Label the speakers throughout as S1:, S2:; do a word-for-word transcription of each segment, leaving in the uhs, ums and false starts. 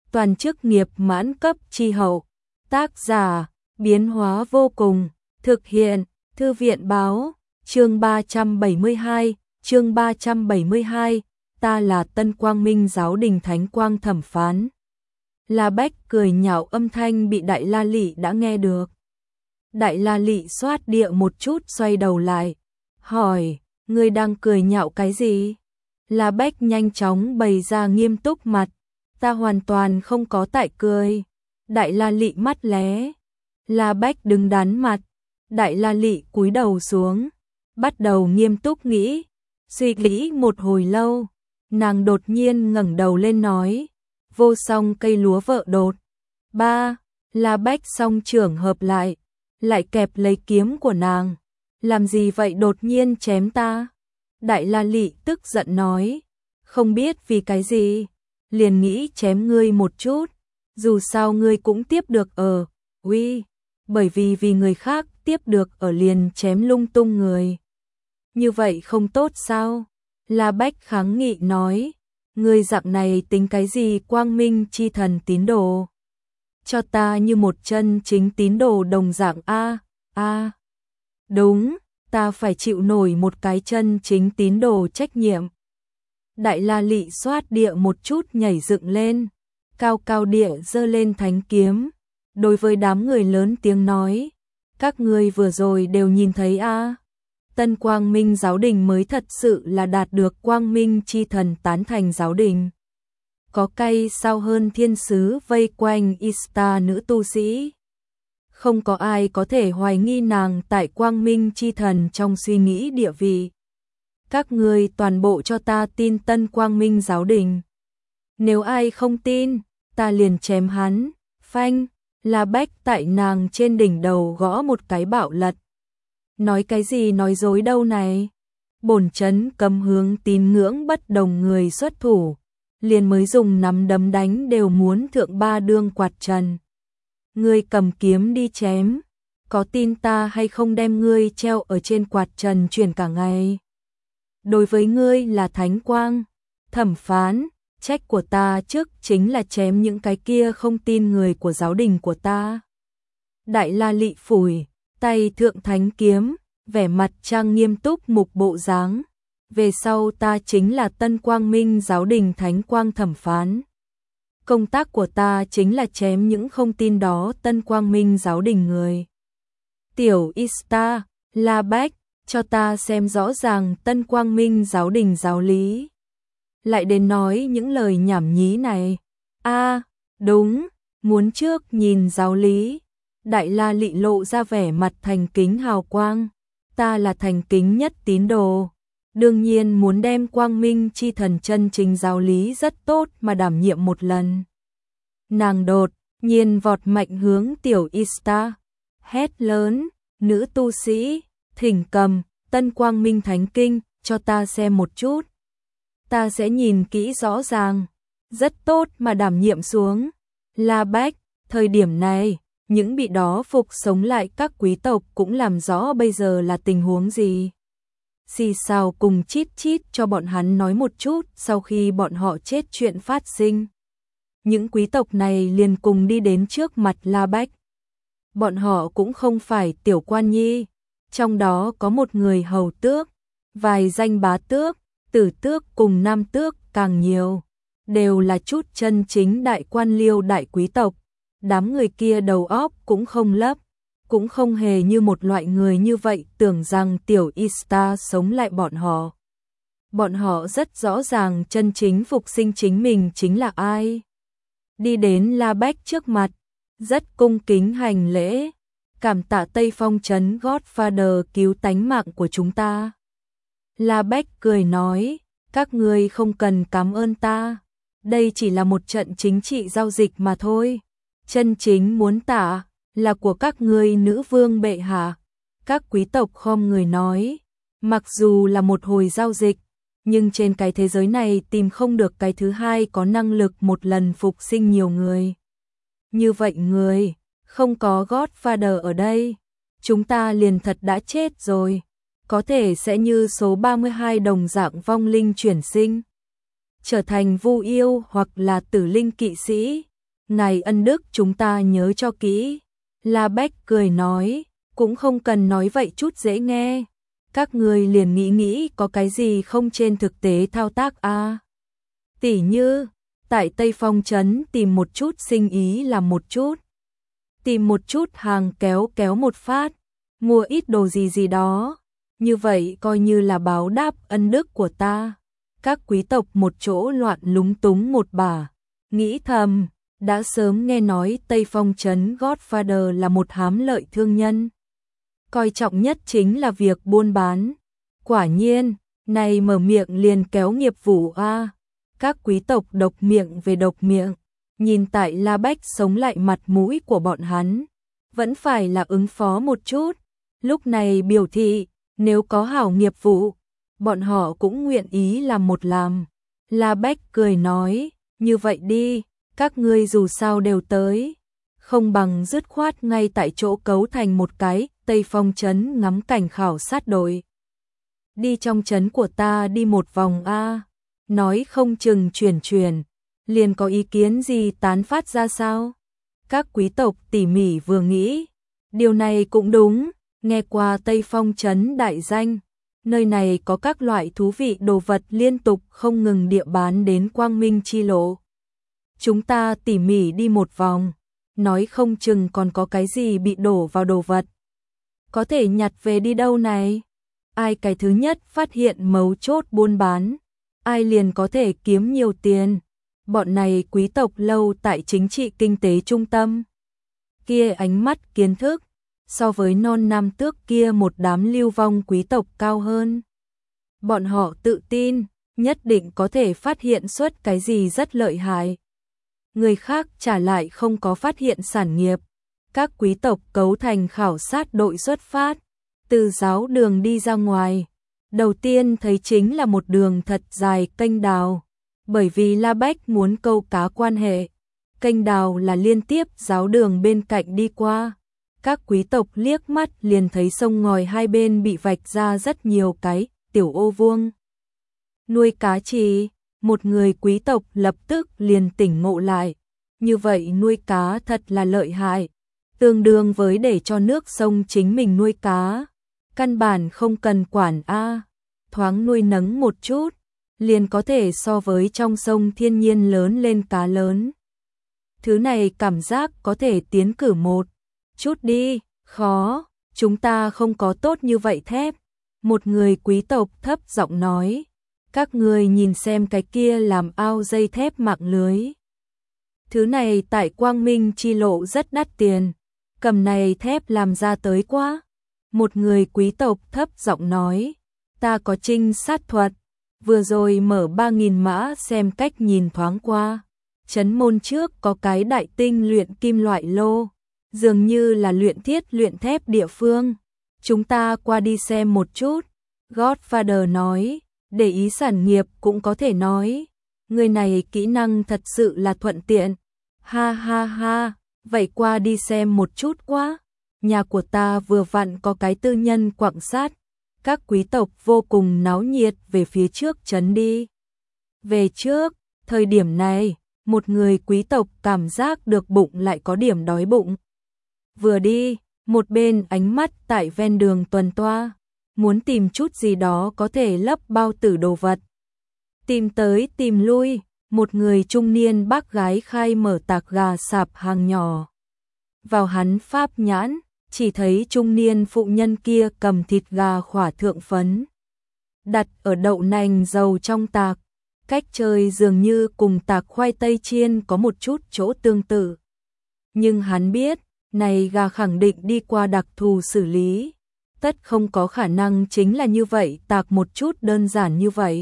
S1: toàn chức nghiệp mãn cấp chi hậu. Tác giả, biến hóa vô cùng, thực hiện, thư viện báo, chương ba trăm bảy mươi hai, chương ba trăm bảy mươi hai, ta là Tân Quang Minh Giáo Đình Thánh Quang thẩm phán. La Bách cười nhạo âm thanh bị Đại La Lị đã nghe được. Đại La Lị xoát địa một chút xoay đầu lại, hỏi, ngươi đang cười nhạo cái gì? La Bách nhanh chóng bày ra nghiêm túc mặt, ta hoàn toàn không có tại cười. Đại La Lị mắt lé, La Bách đứng đắn mặt, Đại La Lị cúi đầu xuống, bắt đầu nghiêm túc nghĩ, suy nghĩ một hồi lâu, nàng đột nhiên ngẩng đầu lên nói, vô song cây lúa vợ đột. Ba, La Bách song trưởng hợp lại, lại kẹp lấy kiếm của nàng, làm gì vậy đột nhiên chém ta? Đại La Lị tức giận nói, không biết vì cái gì, liền nghĩ chém ngươi một chút, dù sao ngươi cũng tiếp được ở, uy, bởi vì vì người khác tiếp được ở liền chém lung tung người. Như vậy không tốt sao? La Bách kháng nghị nói, ngươi dạng này tính cái gì quang minh chi thần tín đồ? Cho ta như một chân chính tín đồ đồng dạng a a. Đúng, ta phải chịu nổi một cái chân chính tín đồ trách nhiệm. Đại La Lị xoát địa một chút nhảy dựng lên, cao cao địa giơ lên thánh kiếm, đối với đám người lớn tiếng nói, các ngươi vừa rồi đều nhìn thấy a, Tân Quang Minh Giáo Đình mới thật sự là đạt được Quang Minh chi thần tán thành giáo đình. Có cay sao hơn thiên sứ vây quanh Ista nữ tu sĩ. Không có ai có thể hoài nghi nàng tại Quang Minh chi thần trong suy nghĩ địa vị. Các ngươi toàn bộ cho ta tin Tân Quang Minh Giáo Đình. Nếu ai không tin, ta liền chém hắn. Phanh, La Bách tại nàng trên đỉnh đầu gõ một cái bạo lật. Nói cái gì nói dối đâu này? Bổn chấn cấm hướng tín ngưỡng bất đồng người xuất thủ, liền mới dùng nắm đấm đánh đều muốn thượng ba đương quạt trần. Ngươi cầm kiếm đi chém, có tin ta hay không đem ngươi treo ở trên quạt trần chuyển cả ngày? Đối với ngươi là thánh quang, thẩm phán, trách của ta trước chính là chém những cái kia không tin người của giáo đình của ta. Đại La Lị phủi tay thượng thánh kiếm, vẻ mặt trang nghiêm túc mục bộ dáng. Về sau ta chính là Tân Quang Minh Giáo Đình Thánh Quang thẩm phán. Công tác của ta chính là chém những không tin đó Tân Quang Minh Giáo Đình người. Tiểu Ista, La Bách, cho ta xem rõ ràng Tân Quang Minh Giáo Đình giáo lý. Lại đến nói những lời nhảm nhí này. A, đúng, muốn trước nhìn giáo lý. Đại La Lị lộ ra vẻ mặt thành kính hào quang. Ta là thành kính nhất tín đồ. Đương nhiên muốn đem Quang Minh chi thần chân chính giáo lý rất tốt mà đảm nhiệm một lần. Nàng đột nhiên vọt mạnh hướng tiểu Ista, hét lớn, nữ tu sĩ, thỉnh cầm, Tân Quang Minh Thánh Kinh, cho ta xem một chút. Ta sẽ nhìn kỹ rõ ràng, rất tốt mà đảm nhiệm xuống. La Bách, thời điểm này, những bị đó phục sống lại các quý tộc cũng làm rõ bây giờ là tình huống gì. Xì xào cùng chít chít cho bọn hắn nói một chút sau khi bọn họ chết chuyện phát sinh. Những quý tộc này liền cùng đi đến trước mặt La Bách. Bọn họ cũng không phải tiểu quan nhi, trong đó có một người hầu tước, vài danh bá tước, tử tước cùng nam tước càng nhiều, đều là chút chân chính đại quan liêu đại quý tộc. Đám người kia đầu óc cũng không lấp, cũng không hề như một loại người như vậy tưởng rằng tiểu Ista sống lại bọn họ. Bọn họ rất rõ ràng chân chính phục sinh chính mình chính là ai. Đi đến La Bách trước mặt, rất cung kính hành lễ, cảm tạ Tây Phong trấn Godfather cứu tánh mạng của chúng ta. La Bách cười nói, các ngươi không cần cảm ơn ta, đây chỉ là một trận chính trị giao dịch mà thôi. Chân chính muốn tạ là của các ngươi nữ vương bệ hạ. Các quý tộc khom người nói, mặc dù là một hồi giao dịch, nhưng trên cái thế giới này tìm không được cái thứ hai có năng lực một lần phục sinh nhiều người. Như vậy người, không có Godfather ở đây, chúng ta liền thật đã chết rồi, có thể sẽ như số ba mươi hai đồng dạng vong linh chuyển sinh, trở thành vu yêu hoặc là tử linh kỵ sĩ, ngài ân đức chúng ta nhớ cho kỹ. La Bách cười nói, cũng không cần nói vậy chút dễ nghe. Các người liền nghĩ nghĩ có cái gì không trên thực tế thao tác a à? Tỉ như, tại Tây Phong Trấn tìm một chút sinh ý làm một chút. Tìm một chút hàng kéo kéo một phát, mua ít đồ gì gì đó. Như vậy coi như là báo đáp ân đức của ta. Các quý tộc một chỗ loạn lúng túng một bà. Nghĩ thầm, đã sớm nghe nói Tây Phong Trấn Godfather là một hám lợi thương nhân. Coi trọng nhất chính là việc buôn bán. Quả nhiên, này mở miệng liền kéo nghiệp vụ a à. Các quý tộc độc miệng về độc miệng. Nhìn tại La Bách sống lại mặt mũi của bọn hắn. Vẫn phải là ứng phó một chút. Lúc này biểu thị, nếu có hảo nghiệp vụ, bọn họ cũng nguyện ý làm một làm. La Bách cười nói, như vậy đi, các ngươi dù sao đều tới. Không bằng dứt khoát ngay tại chỗ cấu thành một cái Tây Phong Trấn ngắm cảnh khảo sát đội. Đi trong trấn của ta đi một vòng a, nói không chừng chuyển chuyển, liền có ý kiến gì tán phát ra sao? Các quý tộc tỉ mỉ vừa nghĩ, điều này cũng đúng, nghe qua Tây Phong Trấn đại danh, nơi này có các loại thú vị đồ vật liên tục không ngừng địa bán đến Quang Minh chi lộ. Chúng ta tỉ mỉ đi một vòng, nói không chừng còn có cái gì bị đổ vào đồ vật. Có thể nhặt về đi đâu này? Ai cái thứ nhất phát hiện mấu chốt buôn bán, ai liền có thể kiếm nhiều tiền. Bọn này quý tộc lâu tại chính trị kinh tế trung tâm. Kia ánh mắt kiến thức, so với non nam tước kia một đám lưu vong quý tộc cao hơn. Bọn họ tự tin, nhất định có thể phát hiện xuất cái gì rất lợi hại. Người khác trả lại không có phát hiện sản nghiệp. Các quý tộc cấu thành khảo sát đội xuất phát, từ giáo đường đi ra ngoài. Đầu tiên thấy chính là một đường thật dài kênh đào, bởi vì La Bách muốn câu cá quan hệ. Kênh đào là liên tiếp giáo đường bên cạnh đi qua. Các quý tộc liếc mắt liền thấy sông ngòi hai bên bị vạch ra rất nhiều cái tiểu ô vuông. Nuôi cá trì, một người quý tộc lập tức liền tỉnh ngộ lại. Như vậy nuôi cá thật là lợi hại, tương đương với để cho nước sông chính mình nuôi cá. Căn bản không cần quản a, thoáng nuôi nấng một chút, liền có thể so với trong sông thiên nhiên lớn lên cá lớn. Thứ này cảm giác có thể tiến cử một chút đi, khó, chúng ta không có tốt như vậy thép. Một người quý tộc thấp giọng nói, các người nhìn xem cái kia làm ao dây thép mạng lưới. Thứ này tại Quang Minh chi lộ rất đắt tiền, cầm này thép làm ra tới quá. Một người quý tộc thấp giọng nói, ta có trinh sát thuật, vừa rồi mở ba nghìn mã xem cách nhìn thoáng qua. Trấn môn trước có cái đại tinh luyện kim loại lô, dường như là luyện thiết luyện thép địa phương. Chúng ta qua đi xem một chút. Godfather nói, để ý sản nghiệp cũng có thể nói. Người này kỹ năng thật sự là thuận tiện. Ha ha ha, vậy qua đi xem một chút quá. Nhà của ta vừa vặn có cái tư nhân quảng sát. Các quý tộc vô cùng náo nhiệt về phía trước trấn đi. Về trước, thời điểm này, một người quý tộc cảm giác được bụng lại có điểm đói bụng. Vừa đi, một bên ánh mắt tại ven đường tuần toa, muốn tìm chút gì đó có thể lấp bao tử đồ vật. Tìm tới tìm lui, một người trung niên bác gái khai mở tạc gà sạp hàng nhỏ. Vào hắn pháp nhãn, chỉ thấy trung niên phụ nhân kia cầm thịt gà khỏa thượng phấn, đặt ở đậu nành dầu trong tạc. Cách chơi dường như cùng tạc khoai tây chiên có một chút chỗ tương tự. Nhưng hắn biết, này gà khẳng định đi qua đặc thù xử lý. Tất không có khả năng chính là như vậy tạc một chút đơn giản như vậy.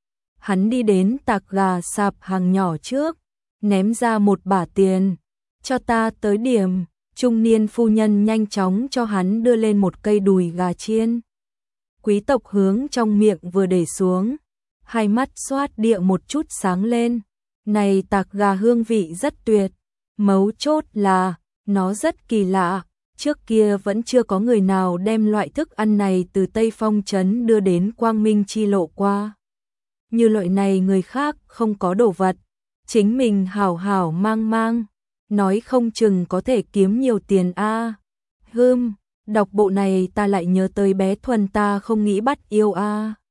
S1: Hắn đi đến tạc gà sạp hàng nhỏ trước, ném ra một bả tiền. Cho ta tới điểm, trung niên phu nhân nhanh chóng cho hắn đưa lên một cây đùi gà chiên. Quý tộc hướng trong miệng vừa để xuống, hai mắt xoát địa một chút sáng lên. Này tạc gà hương vị rất tuyệt, mấu chốt là, nó rất kỳ lạ. Trước kia vẫn chưa có người nào đem loại thức ăn này từ Tây Phong Trấn đưa đến Quang Minh chi lộ qua. Như loại này người khác không có đồ vật, chính mình hảo hảo mang mang. nói không chừng có thể kiếm nhiều tiền a. À. Hừm, đọc bộ này ta lại nhớ tới bé Thuần ta không nghĩ bắt yêu a. À.